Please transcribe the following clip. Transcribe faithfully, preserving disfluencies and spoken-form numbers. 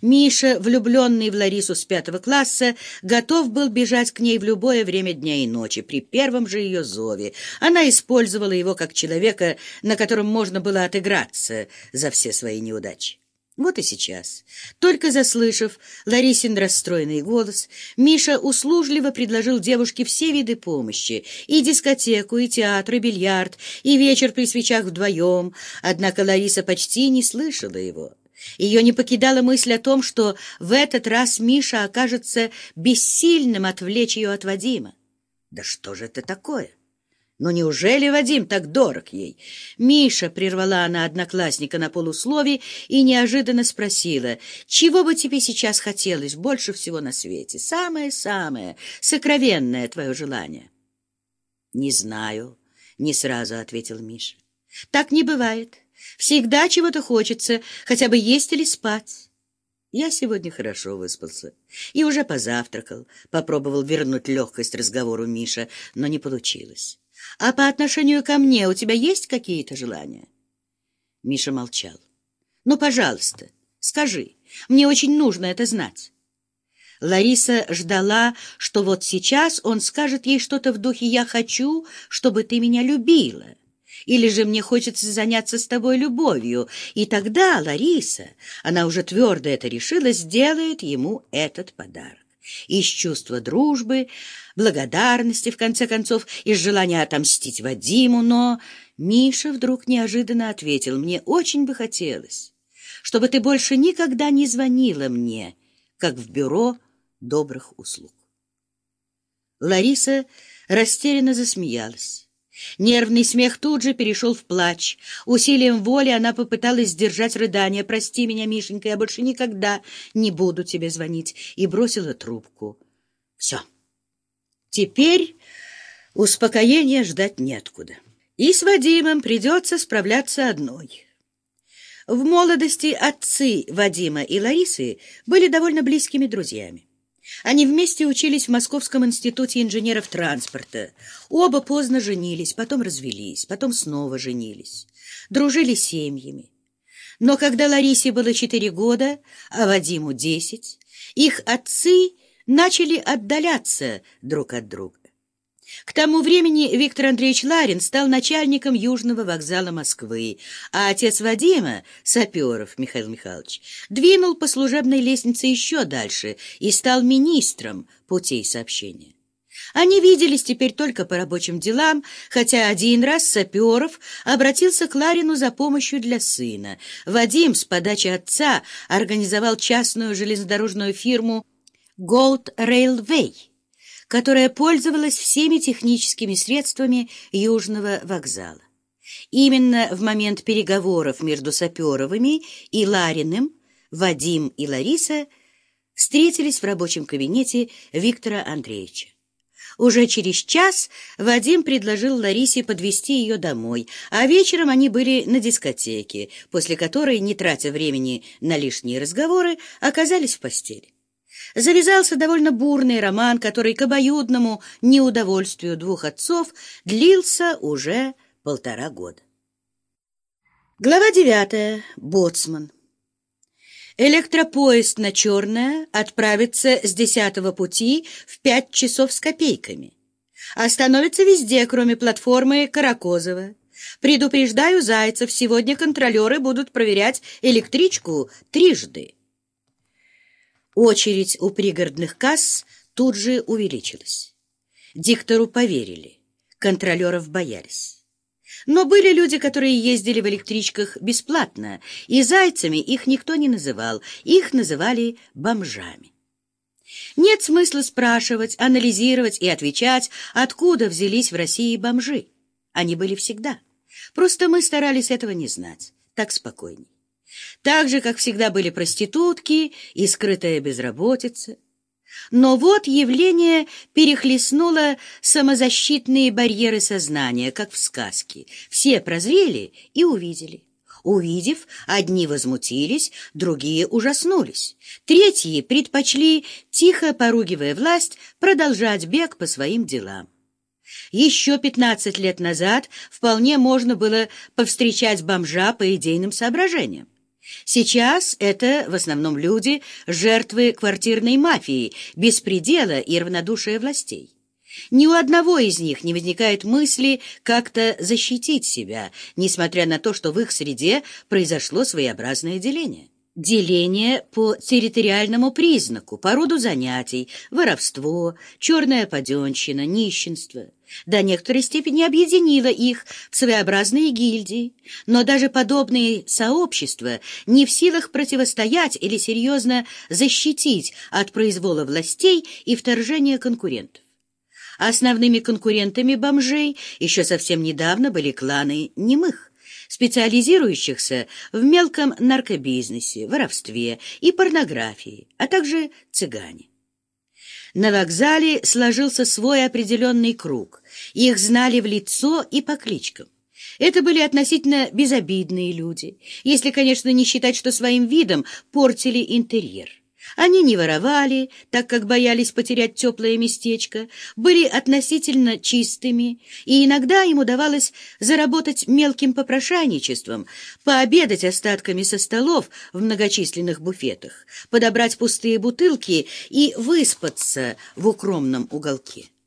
Миша, влюбленный в Ларису с пятого класса, готов был бежать к ней в любое время дня и ночи, при первом же ее зове. Она использовала его как человека, на котором можно было отыграться за все свои неудачи. Вот и сейчас, только заслышав Ларисин расстроенный голос, Миша услужливо предложил девушке все виды помощи: и дискотеку, и театр, и бильярд, и вечер при свечах вдвоем. Однако Лариса почти не слышала его. Ее не покидала мысль о том, что в этот раз Миша окажется бессильным отвлечь ее от Вадима. Да что же это такое? Но неужели Вадим так дорог ей? Миша, прервала она одноклассника на полуслове и неожиданно спросила: чего бы тебе сейчас хотелось больше всего на свете? Самое-самое сокровенное твое желание. Не знаю, не сразу ответил Миша. Так не бывает. Всегда чего-то хочется, хотя бы есть или спать. Я сегодня хорошо выспался и уже позавтракал. Попробовал вернуть легкость разговору Миша, но не получилось. А по отношению ко мне у тебя есть какие-то желания? Миша молчал. Ну, пожалуйста, скажи, мне очень нужно это знать. Лариса ждала, что вот сейчас он скажет ей что-то в духе: «Я хочу, чтобы ты меня любила». Или же «мне хочется заняться с тобой любовью». И тогда Лариса, она уже твердо это решила, сделает ему этот подарок. Из чувства дружбы, благодарности, в конце концов, из желания отомстить Вадиму. Но Миша вдруг неожиданно ответил: «Мне очень бы хотелось, чтобы ты больше никогда не звонила мне, как в бюро добрых услуг». Лариса растерянно засмеялась. Нервный смех тут же перешел в плач. Усилием воли она попыталась сдержать рыдание. «Прости меня, Мишенька, я больше никогда не буду тебе звонить», и бросила трубку. Все. Теперь успокоения ждать неоткуда. И с Вадимом придется справляться одной. В молодости отцы Вадима и Ларисы были довольно близкими друзьями. Они вместе учились в Московском институте инженеров транспорта. Оба поздно женились, потом развелись, потом снова женились. Дружили семьями. Но когда Ларисе было четыре года, а Вадиму десять, их отцы начали отдаляться друг от друга. К тому времени Виктор Андреевич Ларин стал начальником Южного вокзала Москвы, а отец Вадима, Саперов Михаил Михайлович, двинул по служебной лестнице еще дальше и стал министром путей сообщения. Они виделись теперь только по рабочим делам, хотя один раз Саперов обратился к Ларину за помощью для сына. Вадим с подачи отца организовал частную железнодорожную фирму «Gold Railway», которая пользовалась всеми техническими средствами Южного вокзала. Именно в момент переговоров между Саперовыми и Лариным Вадим и Лариса встретились в рабочем кабинете Виктора Андреевича. Уже через час Вадим предложил Ларисе подвезти ее домой, а вечером они были на дискотеке, после которой, не тратя времени на лишние разговоры, оказались в постели. Завязался довольно бурный роман, который к обоюдному неудовольствию двух отцов длился уже полтора года. Глава девятая. Боцман. Электропоезд на Черное отправится с десятого пути в пять часов с копейками. Остановится везде, кроме платформы Каракозово. Предупреждаю Зайцев, сегодня контролеры будут проверять электричку трижды. Очередь у пригородных касс тут же увеличилась. Диктору поверили, контролеров боялись. Но были люди, которые ездили в электричках бесплатно, и зайцами их никто не называл, их называли бомжами. Нет смысла спрашивать, анализировать и отвечать, откуда взялись в России бомжи. Они были всегда. Просто мы старались этого не знать, так спокойней. Так же, как всегда, были проститутки и скрытая безработица. Но вот явление перехлестнуло самозащитные барьеры сознания, как в сказке. Все прозрели и увидели. Увидев, одни возмутились, другие ужаснулись. Третьи предпочли, тихо поругивая власть, продолжать бег по своим делам. Еще пятнадцать лет назад вполне можно было повстречать бомжа по идейным соображениям. Сейчас это в основном люди, жертвы квартирной мафии, беспредела и равнодушия властей. Ни у одного из них не возникает мысли как-то защитить себя, несмотря на то, что в их среде произошло своеобразное деление. Деление по территориальному признаку, по роду занятий, воровство, черная паденщина, нищенство. До некоторой степени объединило их в своеобразные гильдии, но даже подобные сообщества не в силах противостоять или серьезно защитить от произвола властей и вторжения конкурентов. Основными конкурентами бомжей еще совсем недавно были кланы немых, специализирующихся в мелком наркобизнесе, воровстве и порнографии, а также цыгане. На вокзале сложился свой определенный круг. Их знали в лицо и по кличкам. Это были относительно безобидные люди, если, конечно, не считать, что своим видом портили интерьер. Они не воровали, так как боялись потерять теплое местечко, были относительно чистыми, и иногда им удавалось заработать мелким попрошайничеством, пообедать остатками со столов в многочисленных буфетах, подобрать пустые бутылки и выспаться в укромном уголке.